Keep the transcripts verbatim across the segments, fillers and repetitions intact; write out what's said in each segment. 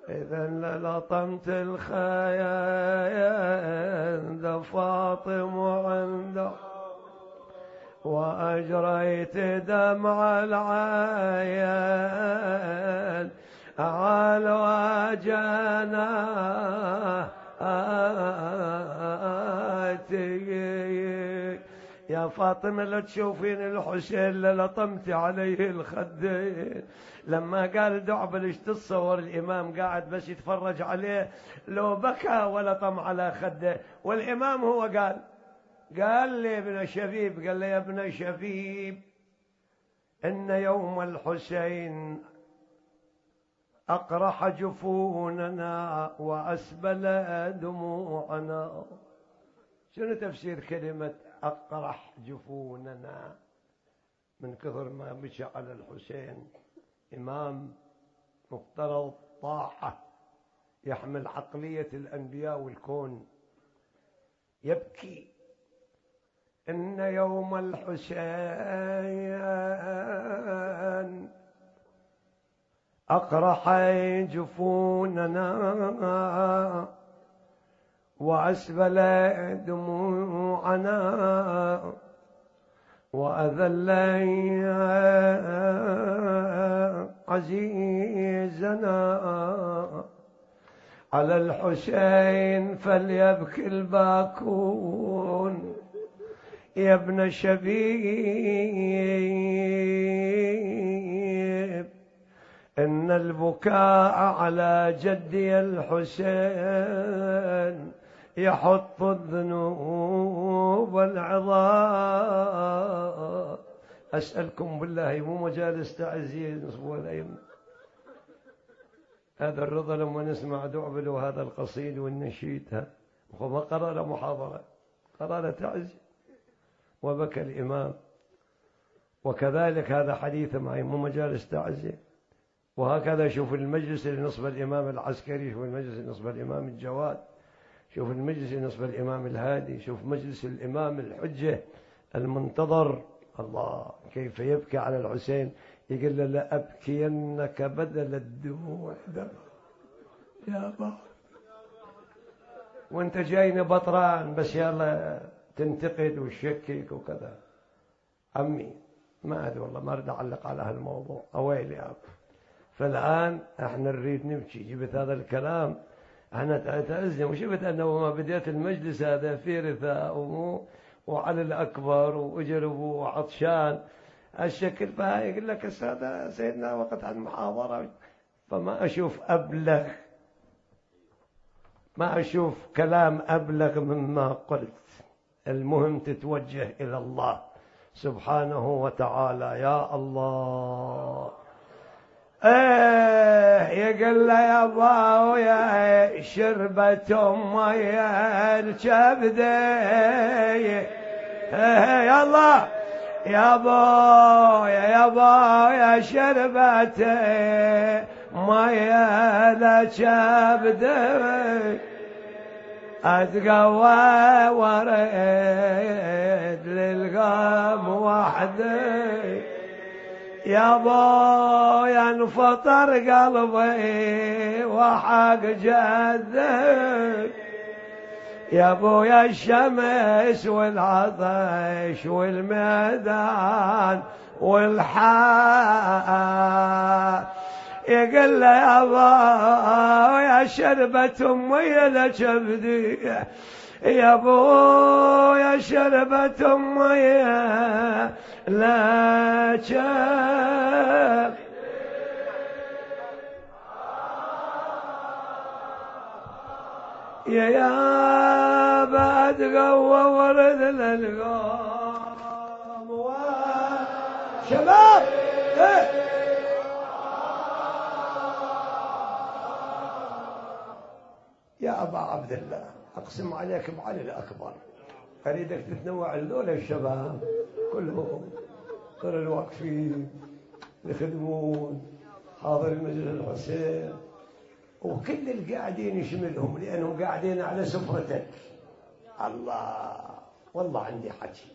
إذا لطمت الخيال ذا فاطم عنده وأجريت دمع العين على وجهنا يا فاطمة لا تشوفين الحسين اللي لطمت عليه الخدين. لما قال دعبل ايش تتصور الإمام قاعد بس يتفرج عليه لو بكى ولطم على خده، والإمام هو قال قال لي ابن شبيب قال لي يا ابن شبيب إن يوم الحسين أقرح جفوننا وأسبل دموعنا. شنو تفسير كلمة أقرح جفوننا؟ من كثر ما مشى على الحسين، إمام مفترض طاعة يحمل عقلية الأنبياء والكون، يبكي. إن يوم الحسين أقرح جفوننا وأسبل دموعنا وأذل عزيزنا على الحسين فليبكي الباكون. يا ابن شبيب إن البكاء على جدي الحسين يحط الذنوب والعظام. أسألكم بالله مو مجالس تعزية نصبوا الأئمة. هذا الرضا لما نسمع دعبل وهذا القصيد والنشيد وما قرأ له محاضرة، قرأ له تعزية وبكى الإمام. وكذلك هذا حديث معي مو مجالس تعزية. وهكذا شوف المجلس اللي نصب الإمام العسكري، شوف المجلس اللي نصب الإمام الجواد، شوف المجلس اللي نصب الإمام الهادي، شوف مجلس الإمام الحجة المنتظر. الله كيف يبكي على الحسين، يقول له لأبكينك بدل الدموع دم يا بابا، وانت جايني بطران بس يلا تنتقد وتشكك وكذا. عمي ما أدري والله ما أريد أعلق على هالموضوع أويلي يا أبو. فالآن احنا نريد نبكي. جبت هذا الكلام انا تأذن وشفت أنه ما بديت المجلس هذا في رثاء وعلى الأكبر وأجربوا عطشان الشكل، فيقول لك السادة سيدنا وقت عن محاضرة، فما أشوف أبلغ، ما أشوف كلام أبلغ مما قلت. المهم تتوجه إلى الله سبحانه وتعالى. يا الله ايه يقول له يا ابو يا شربة مية الكبدة ايه يا الله يا ابو يا ابو يا شربة مية الكبدة اتقوى ورد للقام وحدي يا بويا انفطر قلبي وحق جدك يا بويا الشمس والعطش والميدان والحار يقول له يا بويا شربة امي لكبدي يا بويا شربة امي لا شاب يا يا بعد قوة ورد للقوم شباب يا أبا عبد الله أقسم عليك بعلي الأكبر أريدك تتنوع لذول الشباب كلهم، كل الواقفين يخدمون حاضر المجلس الحسين وكل القاعدين يشملهم لأنهم قاعدين على سفرتك. الله والله عندي حكي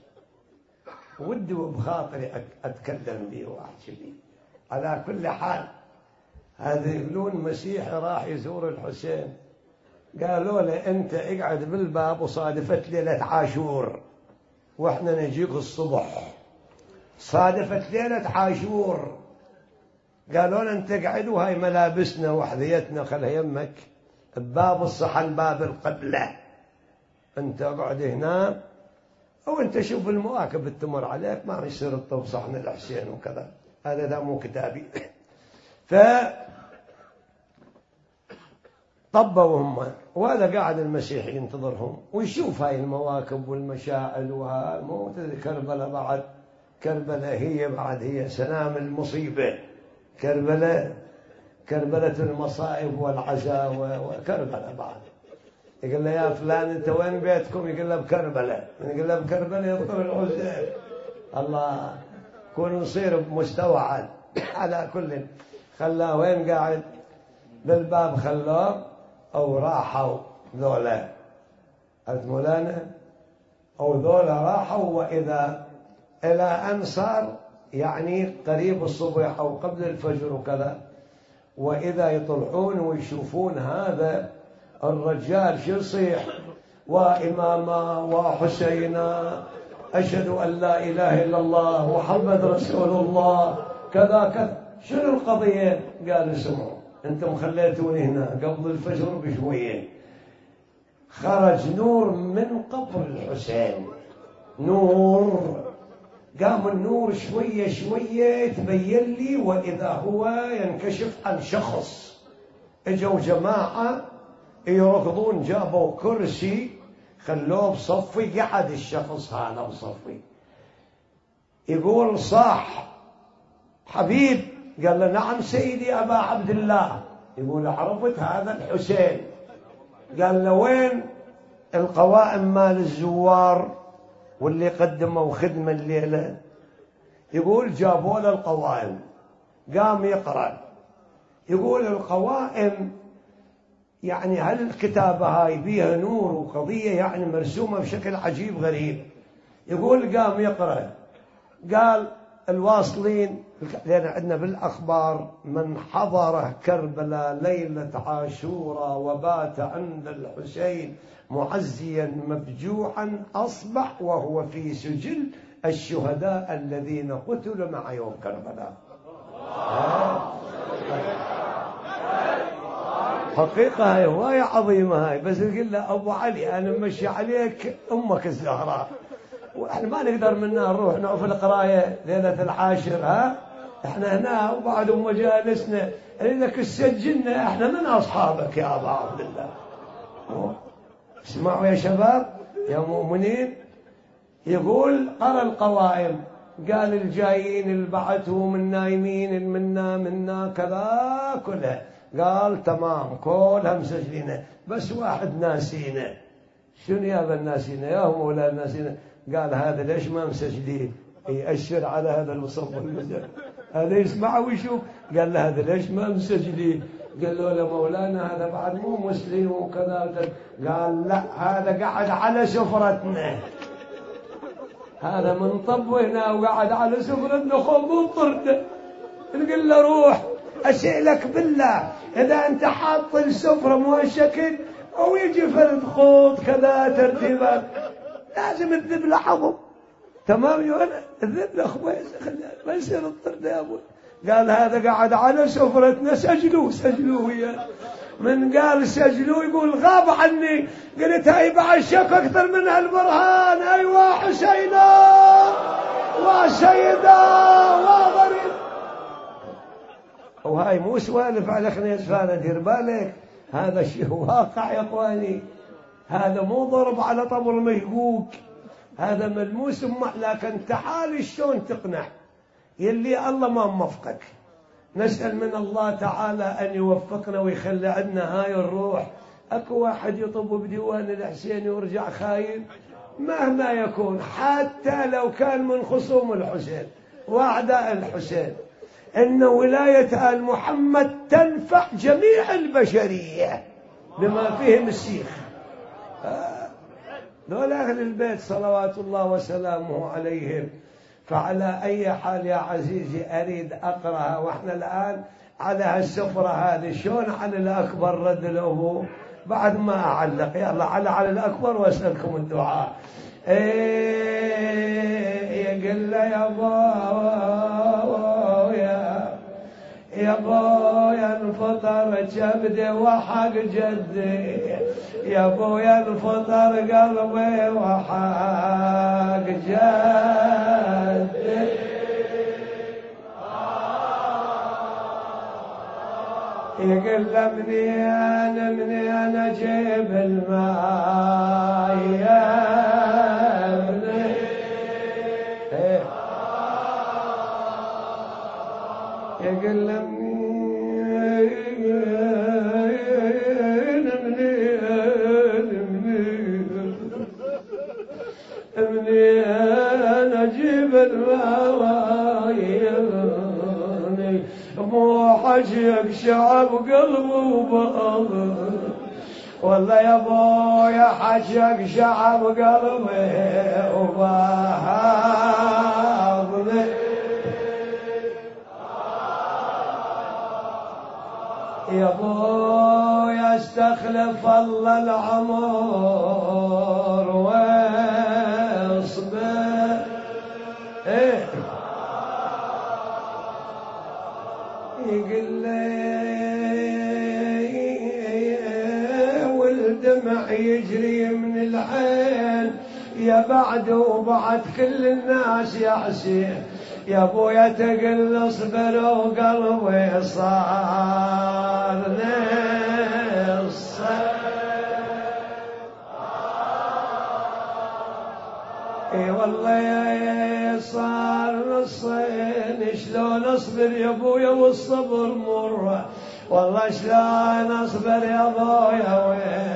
ودي وبخاطري أتكلم به وأحكي به. على كل حال هذا يقولون مسيحي راح يزور الحسين، قالوا له أنت اقعد بالباب وصادفت ليلة عاشور وإحنا نجيك الصبح. صادفت ليلة عاشور، قالوا له أنت اقعد وهاي ملابسنا وحذيتنا خلها يمك بباب الصحن باب القبلة، أنت اقعد هنا أو أنت شوف المواكب التمر عليك، ما يصير الطب صحن الحسين وكذا، هذا ذا مو كتابي. ف طبوا هم، وهذا قاعد المسيح ينتظرهم ويشوف هاي المواكب والمشاعل، ومو كربلاء بعد، كربلاء هي بعد هي سنام المصيبة، كربلاء كربلة المصائب والعزاء وكربلاء بعد. يقول له يا فلان أنت وين بيتكم؟ يقول له بكربلاء. يقول له بكربلاء يذكر الحسين. الله، كون نصير بمستوى على كل. خلاه وين قاعد بالباب، خلوه أو راحوا ذولا قلت مولانا، أو ذولا راحوا، وإذا إلى أن صار يعني قريب الصبح أو قبل الفجر وكذا، وإذا يطلعون ويشوفون هذا الرجال شو يصيح، وإماما وحسينا أشهد أن لا إله إلا الله محمد رسول الله كذا كذا. شنو القضية؟ قال اسمعوا، أنتم خليتوني هنا قبل الفجر بشوية، خرج نور من قبر الحسين، نور، قام النور شوية شوية تبين لي، وإذا هو ينكشف عن شخص. اجوا جماعة يركضون، جابوا كرسي خلوه بصفي، قعد الشخص هذا بصفي، يقول صاح حبيب، قال له نعم سيدي أبا عبد الله. يقول عرفت هذا الحسين؟ قال له وين القوائم مال الزوار واللي قدموا خدمة الليلة؟ يقول جابوا له القوائم، قام يقرأ، يقول القوائم يعني هل الكتابة هاي بيها نور وقضية يعني مرسومة بشكل عجيب غريب. يقول قام يقرأ، قال الواصلين، لأن عندنا بالأخبار من حضر كربلاء ليلة عاشوراء وبات عند الحسين معزيا مفجوعا أصبح وهو في سجل الشهداء الذين قتلوا مع يوم كربلاء. حقيقة هاي هواية عظيمة هاي، بس يقول له أبو علي أنا مشي عليك أمك الزهراء، وإحنا ما نقدر منا نروح نقف القراية ليلة العاشر، ها إحنا هنا وبعد مجالسنا إنك تسجلنا، إحنا من أصحابك يا أبا عبد الله. اسمعوا يا شباب يا مؤمنين، يقول قرأ القوائم، قال الجايين اللي بعثوا من نايمين منا منا كذا كلها، قال تمام كلها مسجلين، بس واحد ناسينا. شنو يا ابن ناسينا يا هم ولا ناسينا؟ قال هذا ليش ما مسجلين؟ يأشر على هذا المصب المسجل، هذا يسمع ويشوف، قال له هذا ليش ما مسجلين؟ قال له يا مولانا هذا بعد مو مسلم وكذا. قال لا هذا قعد على سفرتنا، هذا من طب هنا وقعد على سفرتنا خوف مضطرنا. نقول له روح أسألك بالله إذا أنت حاط السفرة مو هالشكل أو يجي فرد خوض كذا ترتيبات، لازم الذب لحظه تمام يا ولد، الذب لأخوي ما يصير الطرد يا أبوي. قال هذا قاعد على سفرتنا، سجلوه سجلوه وياه. من قال سجلوه يقول غاب عني، قلت هاي بعد شك أكثر من هالبرهان. أيوة حسينا وسيدا وغريب. وهاي مو سوالف على خنيس فانا، دير بالك هذا شيء واقع يا اخواني، هذا مو ضرب على طبر مشقوق، هذا ملموس. لكن تعال شلون تقنع يلي الله ما موفقك. نسأل من الله تعالى أن يوفقنا ويخلي عندنا هاي الروح. أكو واحد يطب بديوان الحسين ويرجع خاين مهما يكون، حتى لو كان من خصوم الحسين وأعداء الحسين، إن ولاية آل محمد تنفع جميع البشرية بما فيهم الشيخ. دول أهل البيت صلوات الله وسلامه عليهم. فعلى أي حال يا عزيزي أريد أقرأها، وإحنا الآن على هالسفرة هذه. شلون على الأكبر رد الأبو بعد ما أعلق؟ يلا على على الأكبر وأسألكم الدعاء. إيه يقول له يا بويا يا بويا انفطر كبدي وحق جدي، يا بويا انفطر قلبي وحق جدي. يقول له منين منين اجيب الماء يا ابني؟ يقول له منين منين منين اجيب الماء يا ابني؟ مو حشيك شعب قلبي وبغض، والله يا ابويا حشيك شعب قلبي وبغض. يا ابويا استخلف الله العمر واصبر. ايه يقول لي والدمع يجري من العين يا بعد وبعد كل الناس يا حسين. يا ابويا تقل اصبر وقلبي صار نص. اي والله صار نصين. شلون اصبر يا ابويا والصبر مر، والله شلون اصبر يا ابويا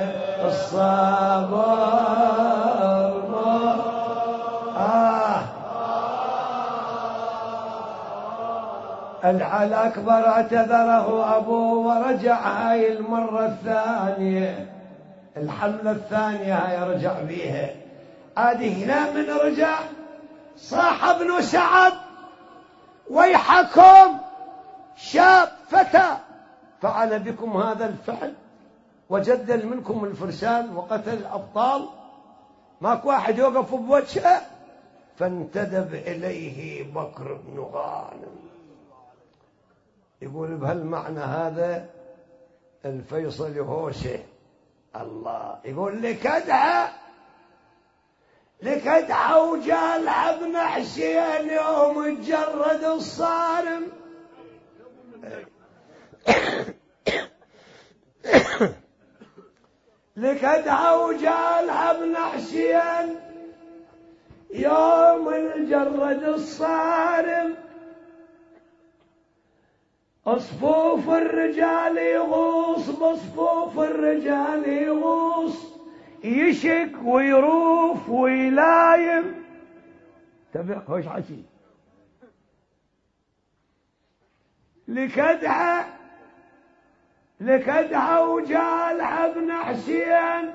والصبر مر. آه الأكبر اعتذره أبوه ورجع هاي المرة الثانية، الحملة الثانية هاي رجع بيها. هذه هنا من رجع صاح ابن سعد ويحكم شاب فتى فعل بكم هذا الفعل وجدل منكم الفرسان وقتل الأبطال، ماكو واحد يوقف بوجهه. فانتدب إليه بكر بن غانم يقول بهالمعنى هذا الفيصل هوشه الله. يقول لك ادعى لك ادعى وجالها ابن حسين يوم تجرد الصارم. لك ادعى وجالها ابن حسين يوم الجرد الصارم. صفوف الرجال يغوص بصفوف الرجال يغوص، يشك ويروف ويلايم. تبع خوش حكي. لك ادعى لك ادعى وجالها ابن حسين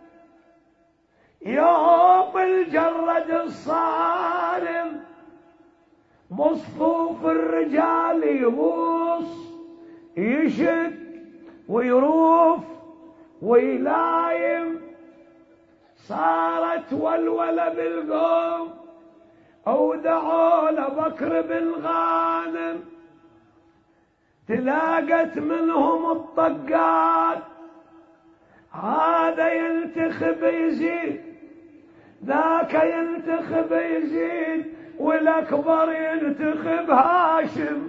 يوم الجرد الصارم. بصفوف الرجال يغوص يشك ويروف ويلايم. صارت ولولة بالقوم أودعوا لبكر بالغانم. تلاقت منهم الطقات، هذا ينتخب يزيد ذاك ينتخب يزيد والأكبر ينتخب هاشم.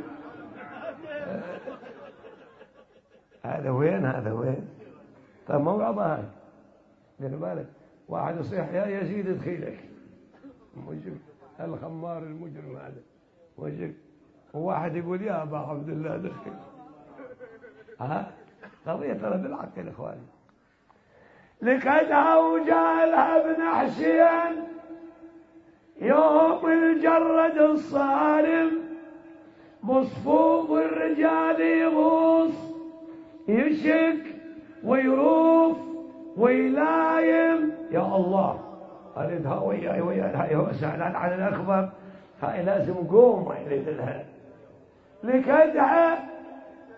هذا وين هذا وين؟ طيب موعظة هاي دير بالك. واحد يصيح يا يزيد ادخلك مجرم الخمار المجرم هذا مجرم، وواحد يقول يا أبا عبد الله دخل. ها قضية ترى بالعقل إخواني. لك ادعى وجالها ابن حسين يوم الجرد الصارم. بصفوف الرجال يغوص يشك ويروف ويلايم. يا الله أريد ها وياي وياي هاي هو سهلان على الأكبر، هاي لازم قوم يريد لها. لك ادعى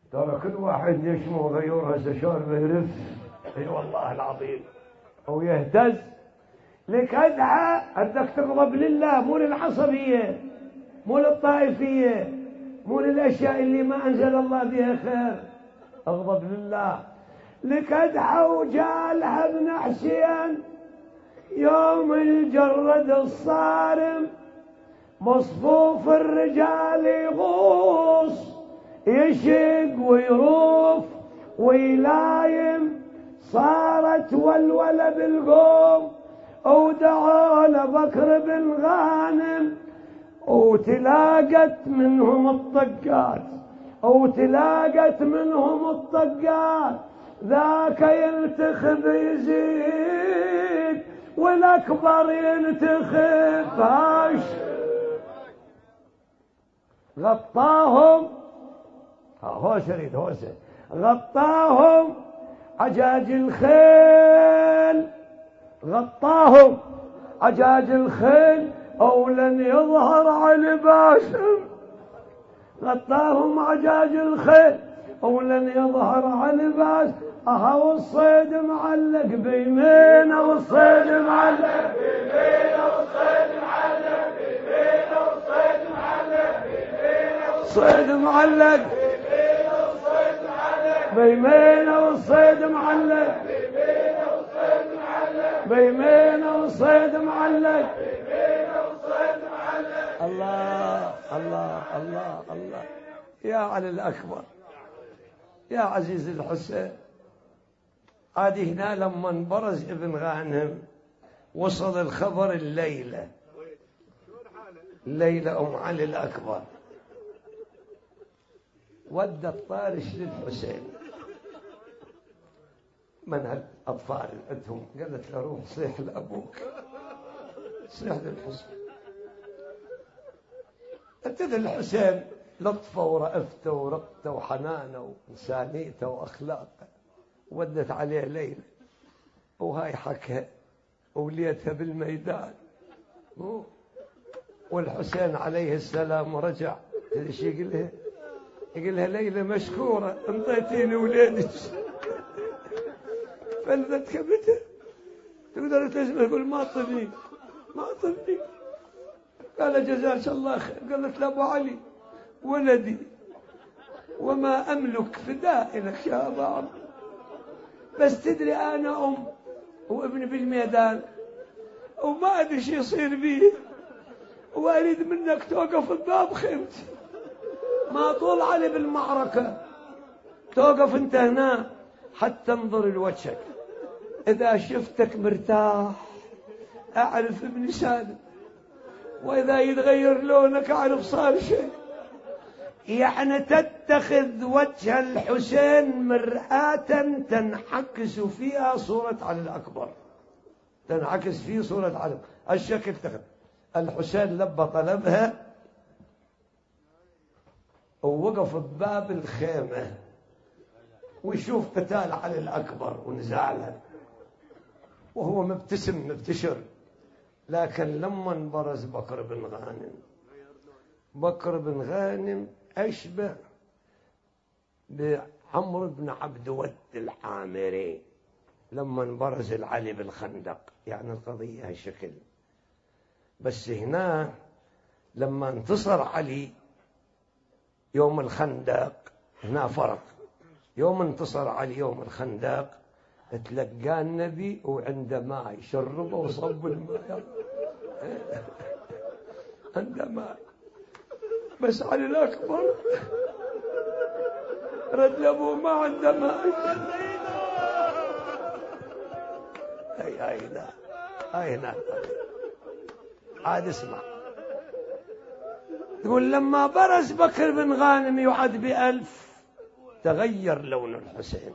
ترى كل واحد يشمو غيور هسه شاربه يرف، اي والله العظيم، او يهتز لك ادعى انك تغضب لله، مو للعصبيه، مو للطائفيه، مو للاشياء اللي ما انزل الله بها خير. اغضب لله. لك ادعى وجالها ابن حسين يوم الجرد الصارم، مصفوف الرجال يغوص، يشق ويروف ويلايم، صارت ولولة بالقوم، ودعوا لبكر بن غانم، وتلاقت منهم الطقات، وتلاقت منهم الطقات، ذاك ينتخب يزيد والأكبر ينتخب هاش. غطاهم، هو شريد هو شريد غطاهم عجاج الخيل، غطاهم عجاج الخيل، أو لن يظهر علي باسم، غطاهم عجاج الخيل أو لن يظهر علي باسم. أهو الصيد معلق بيمينه، والصيد معلق بيمينه، والصيد معلق بيمينه، والصيد معلق بيمينه، والصيد معلق بيمينه، والصيد معلق بيمينه، والصيد معلق بيمينه، والصيد معلق بيمينه، والصيد معلق. الله الله الله الله يا علي الأكبر، يا عزيز الحسين. عاد هنا لما انبرز ابن غانم وصل الخبر الليلة، الليلة أم علي الأكبر ودى الطارش للحسين، من هالأطفال عندهم، قالت له روح صيح لأبوك، صيح للحسين. ابتدى الحسين لطفه ورأفته ورقته وحنانه وإنسانيته وأخلاقه، ودت عليه ليلة وهاي حكى وليتها بالميدان. والحسين عليه السلام رجع، ايش يقول لها؟ يقول لها ليلة مشكورة، انطيتيني وليدك. فلذت كبتها، تقدر تسمع يقول ما طلني ما طلني. قال جزاك الله خير. قالت له ابو علي ولدي وما املك فداء لك يا ابا عبد، بس تدري انا ام وابني بالميدان وما ادري شو يصير بيه، واريد منك توقف بباب خيمتي، ما طول علي بالمعركه، توقف انت هنا حتى انظر لوجهك، اذا شفتك مرتاح اعرف ابني سالم، واذا يتغير لونك اعرف صار شيء. يعني تتخذ وجه الحسين مرآة تنعكس فيها صورة علي الأكبر، تنعكس فيه صورة علي الشكل. تخذ الحسين لبى طلبها ووقف بباب الخيمة ويشوف قتال علي الأكبر ونزاعها وهو مبتسم مبتشر. لكن لما انبرز بكر بن غانم، بكر بن غانم أشبه بعمرو بن عبد ود العامري لما انبرز العلي بالخندق، يعني القضية هالشكل. بس هنا لما انتصر علي يوم الخندق هنا فرق. يوم انتصر علي يوم الخندق تلقى النبي وعنده ماء شربه وصب الماء عنده ماء. بس علي الأكبر رد لأبوه ما عنده ماء. أي أي لا أي هنا عاد اسمع. تقول لما برز بكر بن غانم يعد بألف تغير لون الحسين.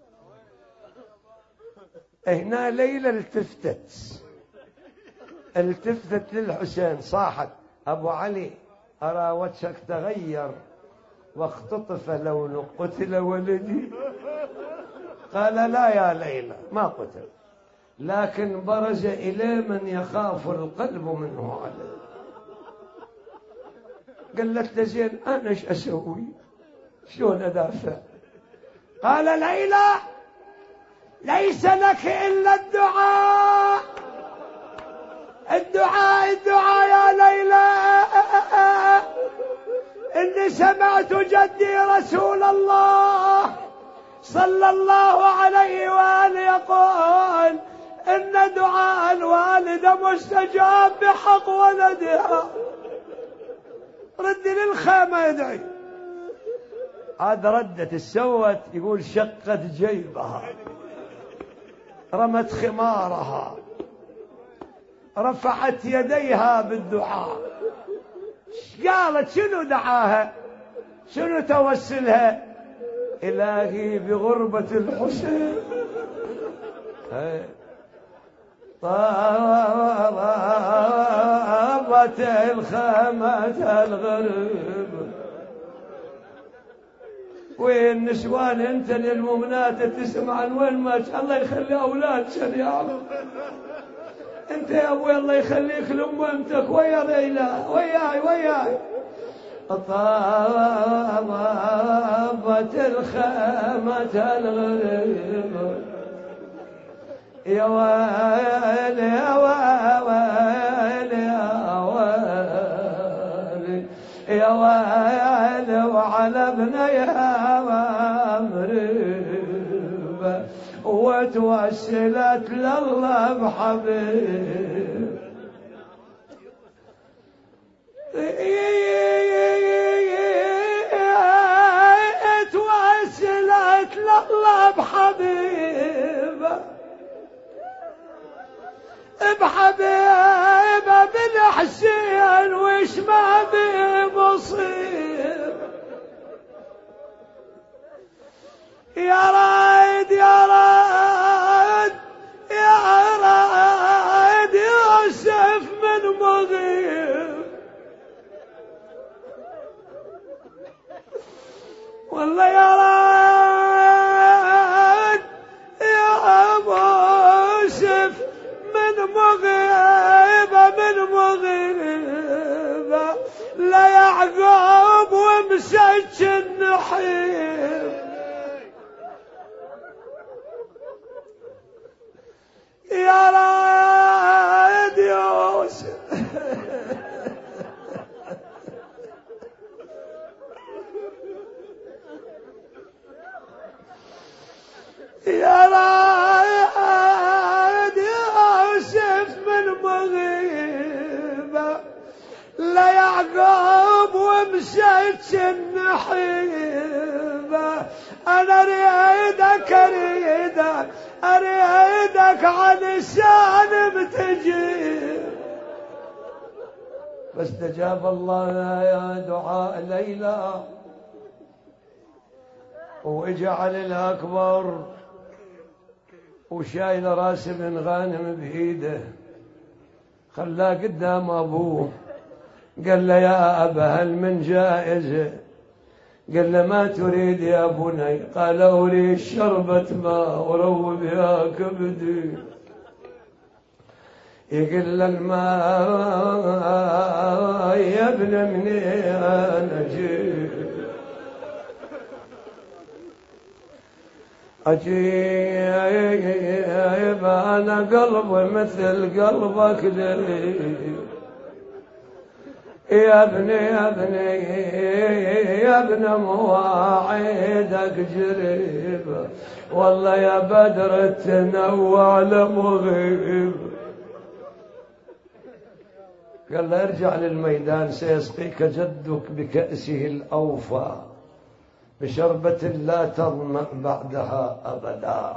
هنا ليلة التفتت التفتت للحسين صاحت أبو علي أرى وجهك تغير واختطف لون قتل ولدي. قال لا يا ليلى ما قتل، لكن برز إليه من يخاف القلب منه عليه. قالت له زين أنا ايش أسوي؟ شلون أدافع؟ قال ليلى ليس لك إلا الدعاء، الدعاء الدعاء يا ليلى. إني سمعت جدي رسول الله صلى الله عليه وآله يقول إن دعاء الوالدة مستجاب بحق ولدها. رد للخيمة يدعي. عاد ردت السوت، يقول شقت جيبها، رمت خمارها، رفعت يديها بالدعاء. قالت شنو دعاها؟ شنو توسلها؟ إلهي بغربة الحسين طابت الخامة الغرب. وين نسوان انت للمؤمنات تسمع وين ما الله يخلي اولاد شريعه. انت يا ابوي الله يخليك لامك ويا ليلى وياي وياي. طابت الخامة الغرب يا ويل يا ويل يا ويل يا ويل وعلى ابنيها مريبة وتوسلت لله بحبيب. توسلت لله بحبيبة بحبيبة بالحسين وش ما بمصيب. يا رايد يا رايد يا رايد يوسف من مغيب. والله يا رايد يا يوسف من مغيبة من مغيبة لا يعقوب ومسج النحيب. يا رايد يوسف يا رايد يوسف من مغيبة لا يعقوب ومشيت النحيبة. أنا أريدك أريدك أريدك عن سالم تجيب. فاستجاب الله يا دعاء ليلى واجعل الأكبر وشايل راس بن غانم بإيده خلاه قدام أبوه. قال له يا أبا هل من جائزة؟ قال له ما تريد يا بني؟ قال أريد شربة ماء وروي بها كبدي. يقول له الماء يا ابن مني أنا جيب أجيب أنا قلبي مثل قلبك لي. يا ابني يا ابني يا ابن مواعيدك جريب. والله يا بدر التنوع لمغيب. قال له ارجع للميدان سيسقيك جدك بكأسه الأوفى بشربة لا تظمأ بعدها أبدا.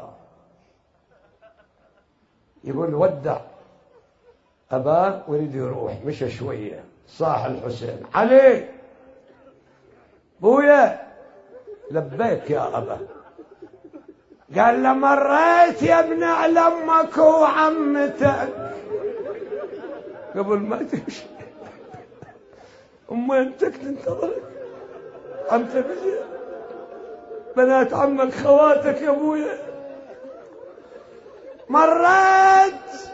يقول ودع أباه ويريد يروح. مشى شوية صاح الحسين علي بويا لبيك يا أبا. قال له مريت يا ابن على أمك وعمتك قبل ما تمشي. أمتك تنتظرك عمتك بنات عمك خواتك يا ابويا. مريت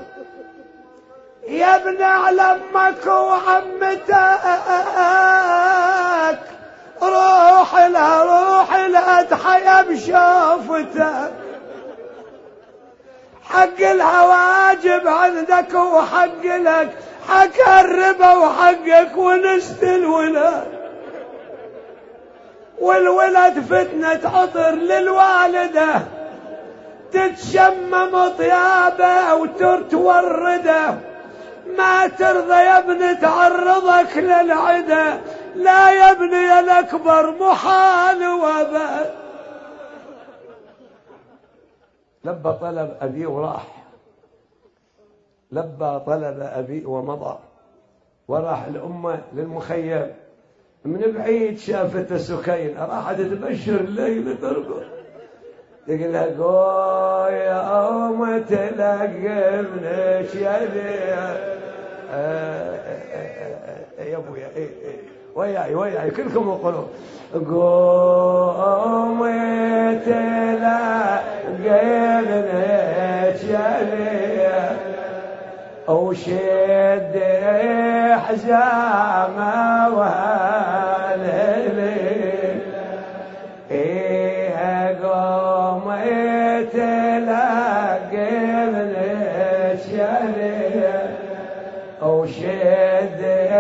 يا ابن على امك وعمتك روح لها روح لها تحيا بشوفتك، حق لها واجب عندك وحق لك، حق الربا وحقك ونست الولاد، والولد فتنة عطر للوالدة تتشمم طيابه وتورده، ما ترضى يا ابني تعرضك للعدا، لا يا ابني الأكبر محال وبال. لبى طلب أبي وراح، لبى طلب أبي ومضى، وراح الأمة للمخيم، من بعيد شافت سكين راحت تبشر الليل ترقص، تقول لها قو يا أم تلقمنش يا ذي يا ابويا وياي وياي كلكم وقولوا قوم تلقمنش يا ذي وشد حزامه وهالليل، ايه قوم تلقمنش يا ذي وشد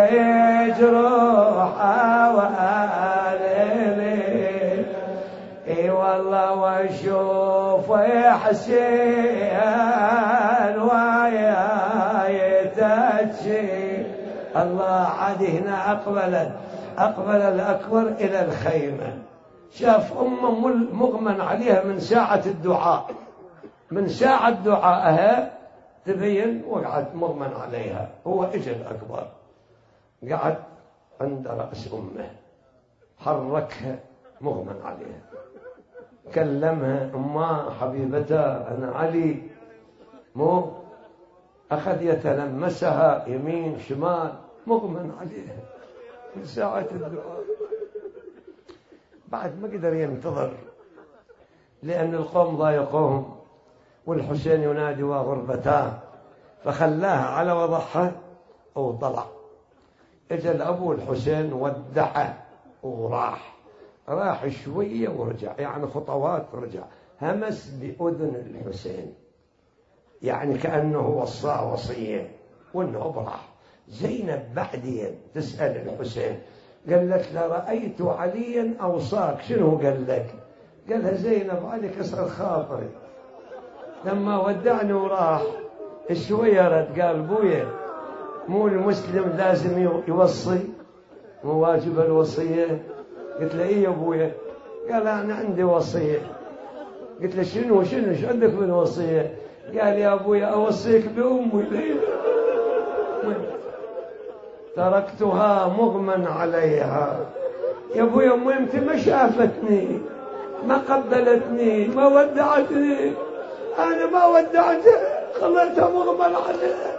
جروحه وهالليل، اي والله واشوف حسين ويا الله. عاد هنا أقبل أقبل الأكبر إلى الخيمة، شاف أمه مغمن عليها من ساعة الدعاء، من ساعة دعائها تبين وقعد مغمن عليها. هو إجا الأكبر قعد عند رأس أمه، حركها مغمن عليها، كلمها أمه حبيبتها أنا علي، مو أخذ يتلمسها يمين شمال مغمن عليها من ساعة الدعاء. بعد ما قدر ينتظر لأن القوم ضايقوهم والحسين ينادي وغربتاه، فخلاها على وضعها وطلع. اجى الأبو الحسين ودعه وراح، راح شوية ورجع، يعني خطوات رجع، همس بأذن الحسين يعني كأنه وصاه وصية وانه براح. زينب بعدين تسأل الحسين قالت له رأيت عليا أوصاك، شنو قال لك؟ قالها زينب علي كسر خاطري لما ودعني وراح شوية رد قال بويا مو المسلم لازم يوصي، مو واجب الوصية؟ قلت له ايه يا ابويا؟ قال انا عندي وصية. قلت له شنو شنو شو عندك من وصية؟ قال يا ابويا اوصيك بامي ليلى تركتها مغمى عليها. يا ابويا امي انت ما شافتني ما قبلتني ما ودعتني، انا ما ودعتها خليتها مغمى عليها.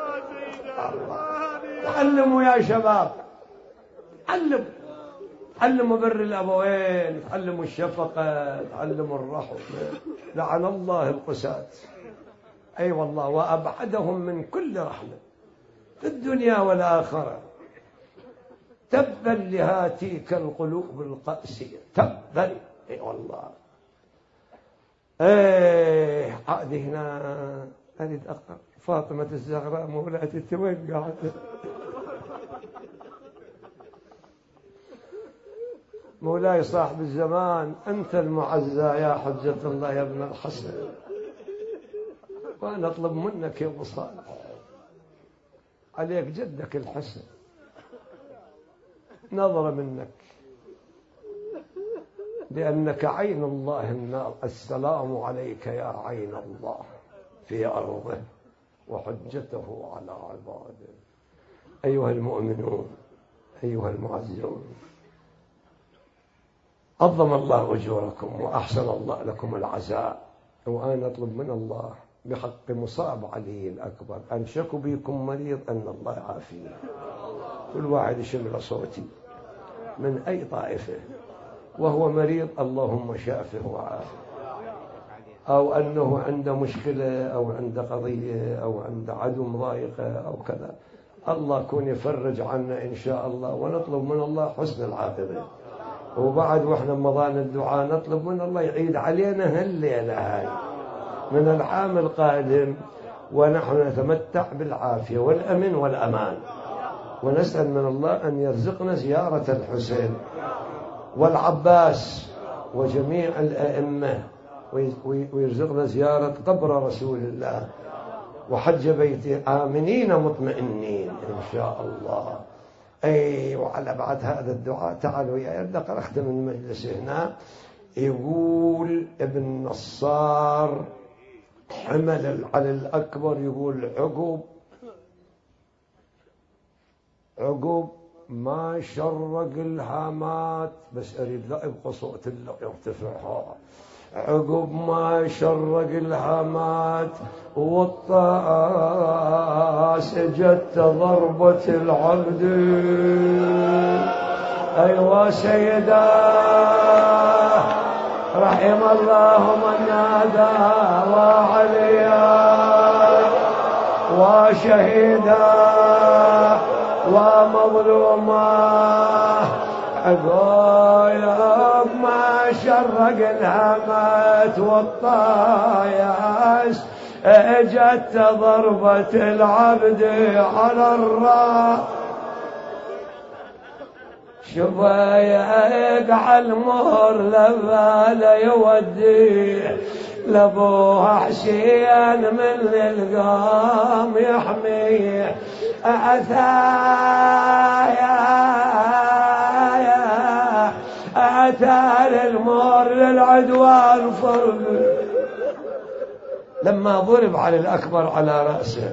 تعلموا يا شباب، علموا تعلموا بر الأبوين، تعلموا الشفقة، تعلموا الرحمة. لعن الله القساة، أي أيوة والله، وأبعدهم من كل رحمة في الدنيا والآخرة. تبا لهاتيك القلوب القاسية، تبا، أي أيوة والله. ايه عادي هنا أريد أقرأ فاطمة الزهراء مولاتي وين قاعدة؟ مولاي صاحب الزمان أنت المعزى يا حجة الله يا ابن الحسن، وأنا أطلب منك يا أبو صالح عليك جدك الحسن نظرة منك، لأنك عين الله النار. السلام عليك يا عين الله في أرضه وحجته على عباده. أيها المؤمنون، أيها المعزون، عظم الله أجوركم وأحسن الله لكم العزاء. وأنا أطلب من الله بحق مصاب علي الأكبر أن شكو بكم مريض أن الله يعافيه. كل واحد يشمل صوتي من أي طائفة وهو مريض اللهم شافه وعافه، أو أنه عنده مشكلة أو عنده قضية أو عنده عدو مضايقة أو كذا، الله يكون يفرج عنا إن شاء الله، ونطلب من الله حسن العاقبة. وبعد وإحنا مضان الدعاء نطلب من الله يعيد علينا هالليلة هاي من العام القادم ونحن نتمتع بالعافية والأمن والأمان، ونسأل من الله أن يرزقنا زيارة الحسين والعباس وجميع الأئمة، ويرزقنا زيارة قبر رسول الله وحج بيته آمنين مطمئنين إن شاء الله. أي وعلى بعد هذا الدعاء تعالوا يا يبدأ أختم المجلس هنا. يقول ابن نصار حمل على الأكبر، يقول عقب عقب ما شرق الهامات، بس أريد لا يبقى صوت الله يرتفعها. عقب ما شرق الهامات والطاس جت ضربة العبد. أيوة سيدا رحم الله من نادى وعليا وشهيدا ومظلوما. عقب ما شرق الهامات والطاياس اجت ضربة العبد على الراس. شبايك عالمهر لما لا يودي لابوها حسين من القام يحمي أثايا أثار المهر للعدوان فرق. لما ضرب على الأكبر على رأسه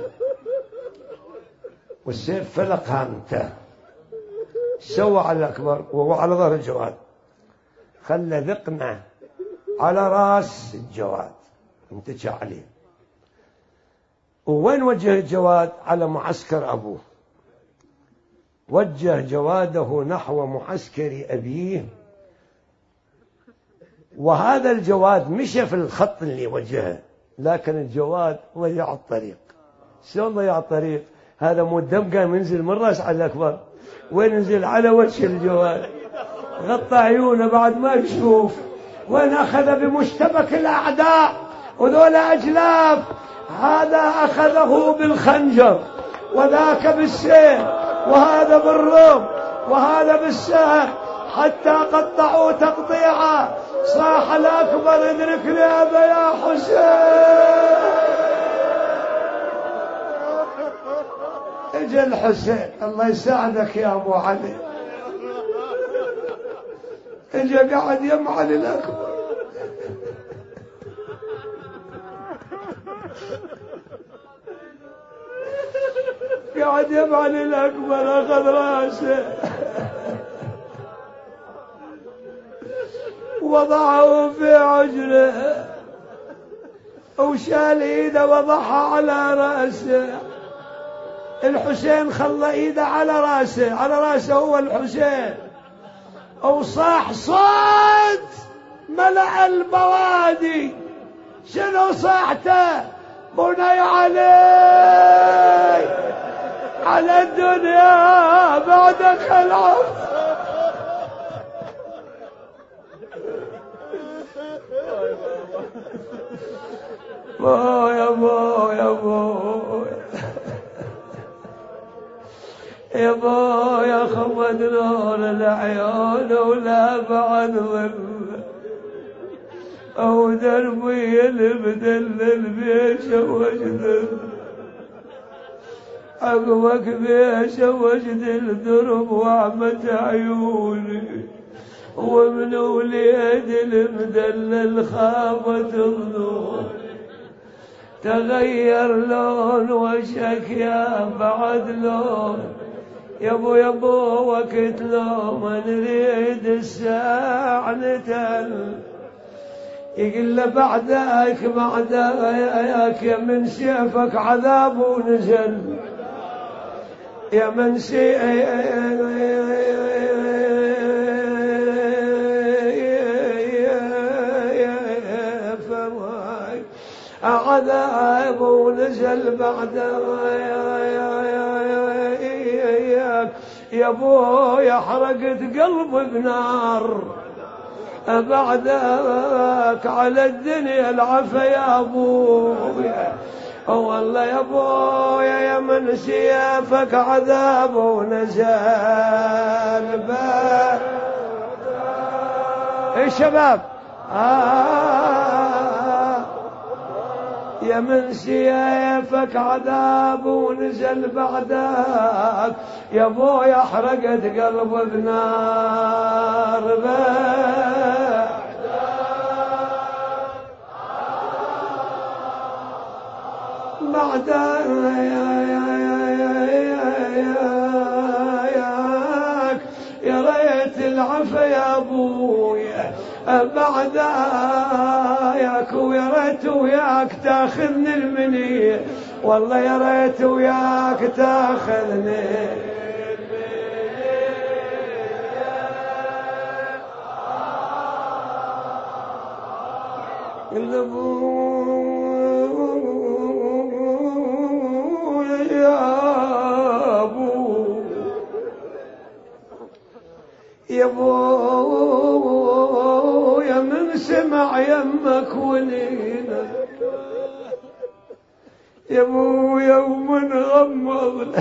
والسيف فلق هامته، سوى على الأكبر وهو على ظهر الجواد، خلى ذقنه على رأس الجواد انتشى عليه. وين وجه الجواد؟ على معسكر أبوه. وجه جواده نحو معسكر أبيه، وهذا الجواد مشى في الخط اللي وجهه، لكن الجواد ضيع الطريق. شلون ضيع الطريق؟ هذا مو الدم قام ينزل من راس على الأكبر، وين نزل؟ على وجه الجواد، غطى عيونه بعد ما يشوف. وين أخذ بمشتبك الأعداء وذول أجلاف، هذا أخذه بالخنجر وذاك بالسيف وهذا بالرمح وهذا بالسهم، حتى قطعوا تقطيعا. صاح الأكبر ادركني أبا يا حسين. اجى الحسين، الله يساعدك يا أبو علي، اجى قاعد يم علي الأكبر. قاعد يم علي الأكبر، أخذ راسه وضعه في عجله وشال ايده وضعها على راسه. الحسين خلى ايده على راسه، على راسه هو الحسين، وصاح صوت ملأ البوادي. شنو صاحته؟ بني علي على الدنيا بعدك العفو. بو يا بو يا بو يا بو يا خمد نور العيون ولا بعد ظل، او دربي المدلل بيشه وجدل. عقبك بيشه وجدل درب وعمت عيوني، ومن وليد المدلل خافت الظنون. تغير لون وشك يا بعد لون، يابو يابو وقت لو ما نريد الساعة نتل. يقول بعدك بعدك يا من سيفك عذاب ونزل، يا من سيفك عذاب ونزل بعد يا ابويا حرقت قلبي بنار بعدك على الدنيا العفا يا ابويا والله يا ابويا يا من سيافك عذاب ونزل باب ايه شباب آه يا من سيافك عذاب ونزل بعدك يا ابويا حرقت قلب بنار بعدك يا ريت العفا يا ابويا بعدك ويا ريت وياك تاخذني المنيه والله يا ريت وياك تاخذني يا ابو يا من سمع يمك ولينا يا ابو يوم غمض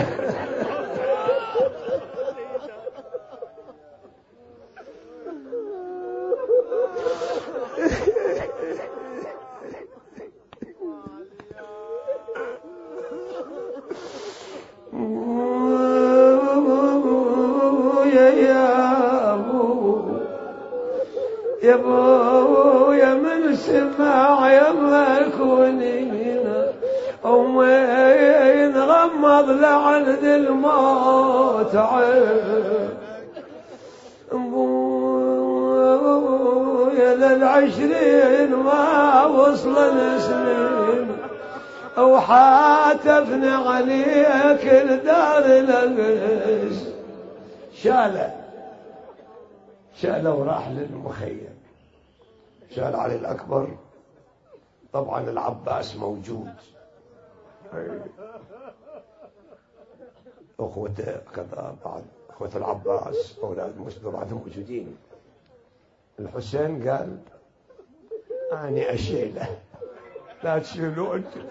يا ابو يا من سمع يمك ولينا ومين غمض لعند الموت عين ابويا للعشرين ما وصل سنين وحاتفني عليك الدار لقيس شاله شاله وراح للمخيم شال علي الأكبر طبعا العباس موجود أخوته كذا بعد أخوة العباس أولاد مسلم بعدهم موجودين الحسين قال أنا أشيله لا تشيلوا أنتم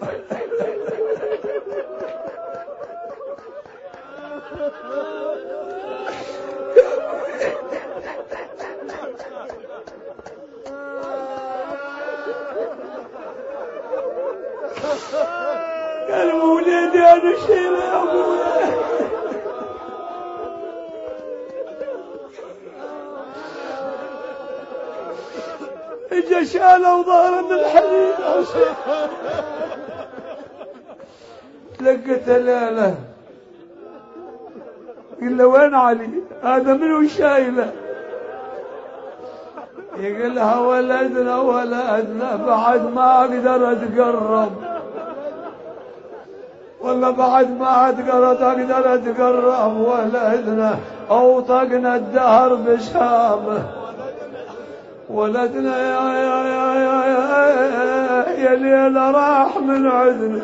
قال مولدي أنا شيله يا أبويا اجا شاله وظهر من الحديد تلقت ليله قال له وين علي هذا منو شايله يقول لها ولدنا ولدنا بعد ما اقدر اتقرب والله بعد ما اقدر اقدر اتقرب ولدنا اوطقنا الدهر بشامه ولدنا يا يا يا يا يا, يا ليلة راح من عدنا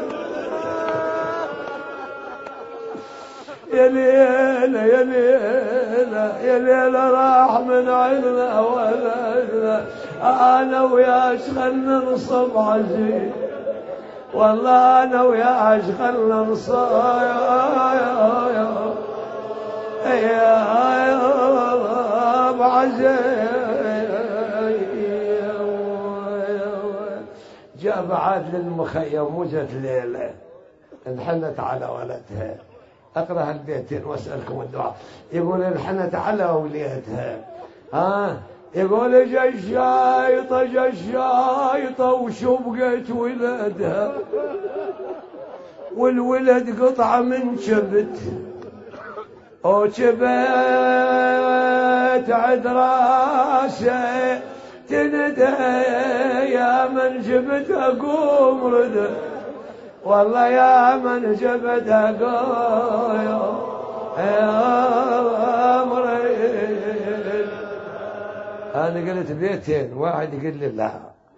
يا ليلة يا ليلة يا ليلة راح من عدنا ولدنا أنا وياش خلنا نصب عزيز والله أنا وياش خلنا نصب عزيز جاء بعد للمخيم وجت ليلة انحنت على ولدها اقرأ البيتين واسألكم الدعاء يقول انحنت على وليتها ها يقول جا الشايطة جا الشايطة وشو بقيت ولدها والولد قطعة من شبت او شبت عد راسه تندى يا من جبت اقوم رده والله يا من جبت اقوم يا مريد انا قلت بيتين واحد يقول لي لا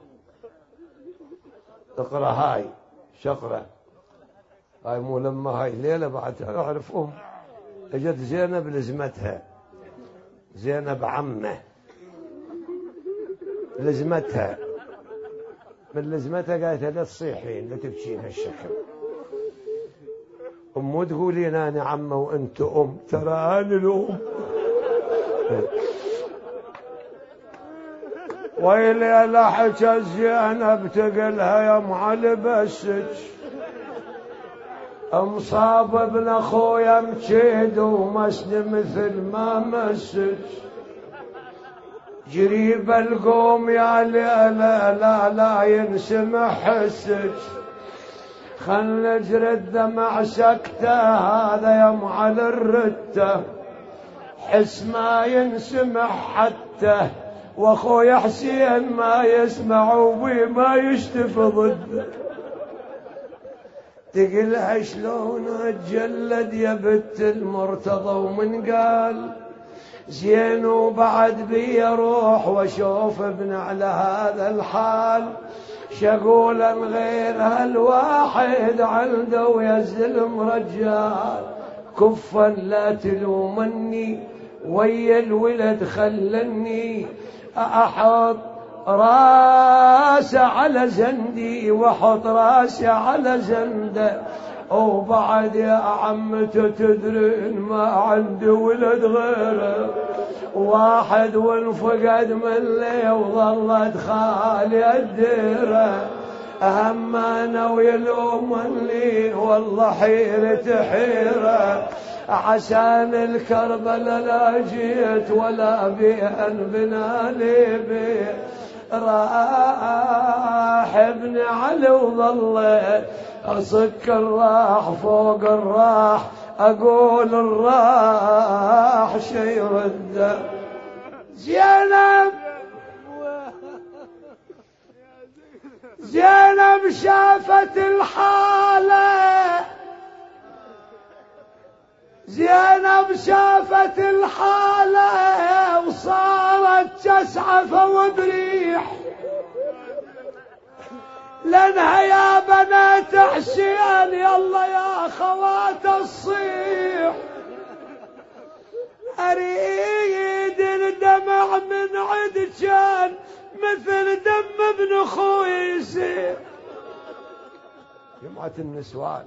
اقرا هاي شقره هاي مو لما هاي ليله بعد اعرف ام اجت زينب لزمتها، زينب عمه لزمتها، من لزمتها قالت لا تصيحين لا تبكين هالشكل، أم تقولين أنا عمه وأنت أم، ترى أنا الأم. ويلي لحج زينب تقلها يا معلي بسج، مصاب ابن أخويا مجيد ومسن مثل ما مسج، جريب القوم يا لا لا لا, لا ينسمع حسج، خل نجري الدمع سكته هذا يا معل الرته، حس ما ينسمع حتى واخويا حسين ما يسمع وبي ما يشتف ضده، تقلها شلون اتجلد يا بنت المرتضى، ومن قال زين وبعد بي اروح واشوف ابن على هذا الحال، شقولا غير هالواحد عنده ويزلم رجال، كفا لا تلومني ويا الولد خلني احط راسه على زندي واحط راسه على زنده، وبعد يا عمته تدرين ما عندي ولد غيره واحد، وانفقد من لي وظلت خالي الديره، اهم انا ويلومني والله حيرة حيرة، عشان الكربلاء لا جيت ولا بيهن بنالي بيه، راح ابن علي وظلت اصك الراح فوق الراح، اقول الراح شي رده. زينب زينب شافت الحالة، زينب شافت الحالة وصارت تسعف وبريح، لانها يا بنات حسين يلا يا خوات الصيح، اريد الدمع من عد كان مثل دم ابن اخوي يسير. جمعة النسوان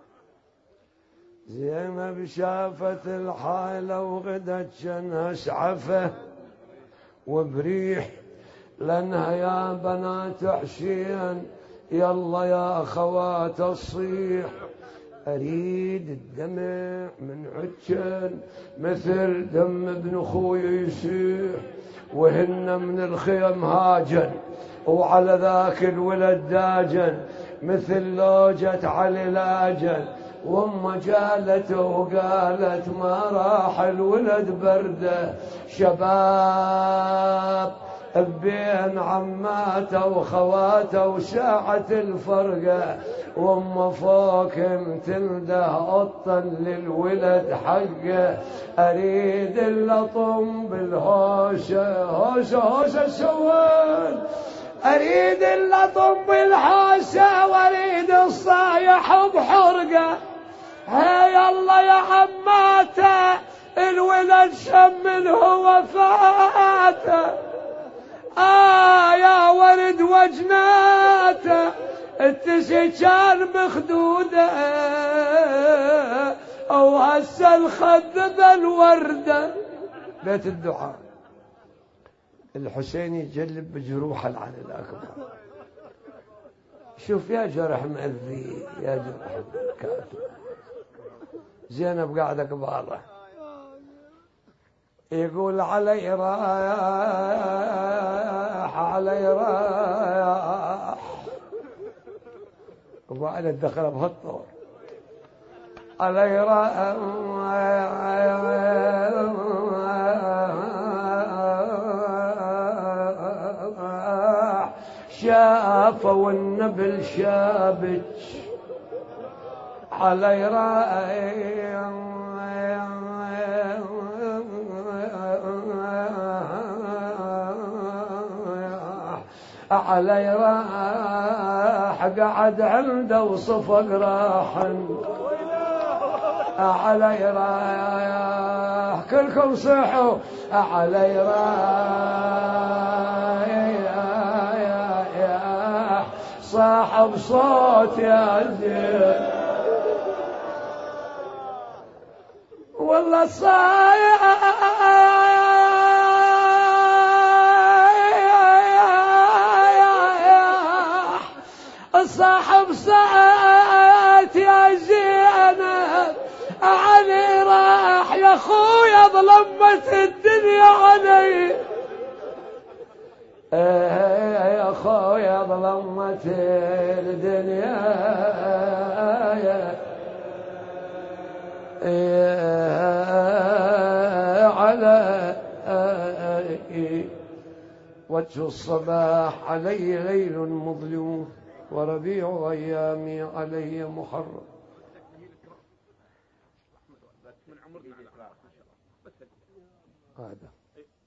زينب شافت الحالة وغدت شنها سعفه وبريح، لانها يا بنات حسين يلا يا خوات الصيح، اريد الدمع من عجل مثل دم ابن اخوي يسيح، وهن من الخيم هاجن وعلى ذاك الولد داجن مثل لوجة علي لاجن، وام جالت وقالت ما راح الولد برده، شباب بين عماته وخواته وساعة الفرقة، وام فوق تنده قطا للولد حقه، اريد اللطم بالهوشة هوشة هوشة سوان، اريد اللطم بالهوشة واريد الصايح بحرقه، هيا الله يا عماته الولد شم هو فاته، آه يا ورد وجناته التسي كان مخدوده، او هسه الخد بالورده. بيت الدعاء الحسين يجلب بجروح العلي الاكبر، شوف يا جرح مأذي يا جرح كاتب. زينب قاعده قباله يقول علي رايح علي رايح، وبعد دخل بهالطور علي رايح، شافوا النبل شابك علي رايح، علي راح قعد عنده وصفق راحا، علي رايح كلكم صحوا علي رايح صاحب صوت يا زين والله صايح صاحب صوت يا زينب علي راح يا خويا ظلمت الدنيا علي يا خويا ظلمت الدنيا علي وجه الصباح علي ليل مظلم وربيع أيامي علي محرم هذا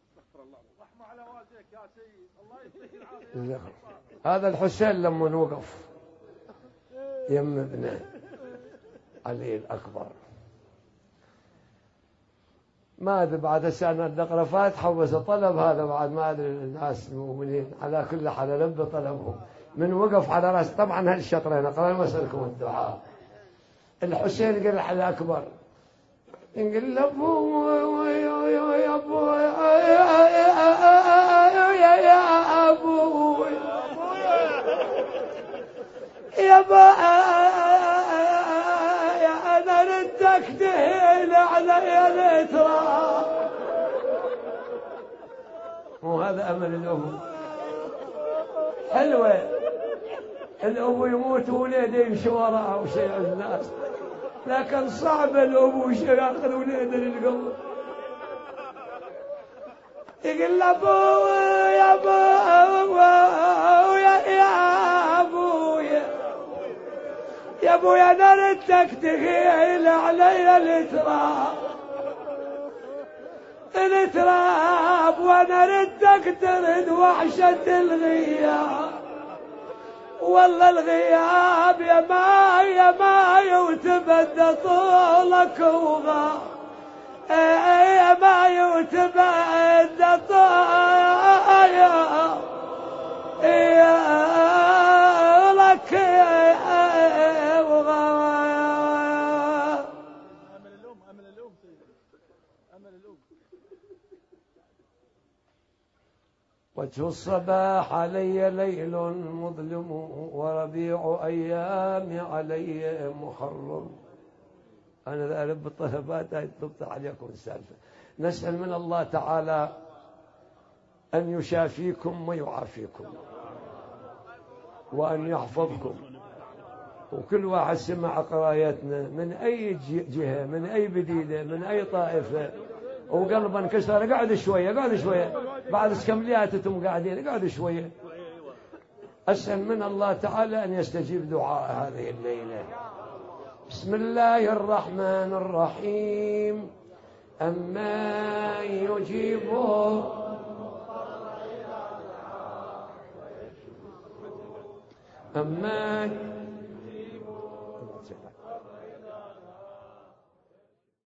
هذا الحسين لما وقف يم ابنه علي الأكبر ما أدري بعد سنة نقرأ فاتحة وبس طلب هذا بعد ما أدري الناس المؤمنين على كل حال لب طلبهم من وقف على رأس طبعا هالشطرين أقرأ وأسألكم الدعاء الحسين قال على الأكبر يقول أبو يا أبو يا أبو يا أبو أنا ردك تهيل علي ترى وهذا أمل الأم حلوة الأبو يموت ووليده يمشي وراءه وشيء الناس لكن صعب الأبو ياخذ وليده للقبر يقول أبو يا أبو يا أبو يا أبو يا نردك تغيل علي التراب التراب وانا ردك ترد وحشة الغياب والله الغياب يا ما يا ما يتبدى طولك وغاب يا ما يتبدى طولك وغاب أمل الأم أمل الأم أمل الأم وجه الصباح علي ليل مظلم وربيع أيامي علي محرم أنا ذا ألب الطلبات هاي تبطل عليكم السالفة نسأل من الله تعالى أن يشافيكم ويعافيكم وأن يحفظكم وكل واحد سمع قرايتنا من أي جهة من أي بديلة من أي طائفة وقلبا انكسر قعد شوية قعد شوية بعد كملياتكم قاعدين قعد شوية أسأل من الله تعالى أن يستجيب دعاء هذه الليلة بسم الله الرحمن الرحيم أما يجيبه أما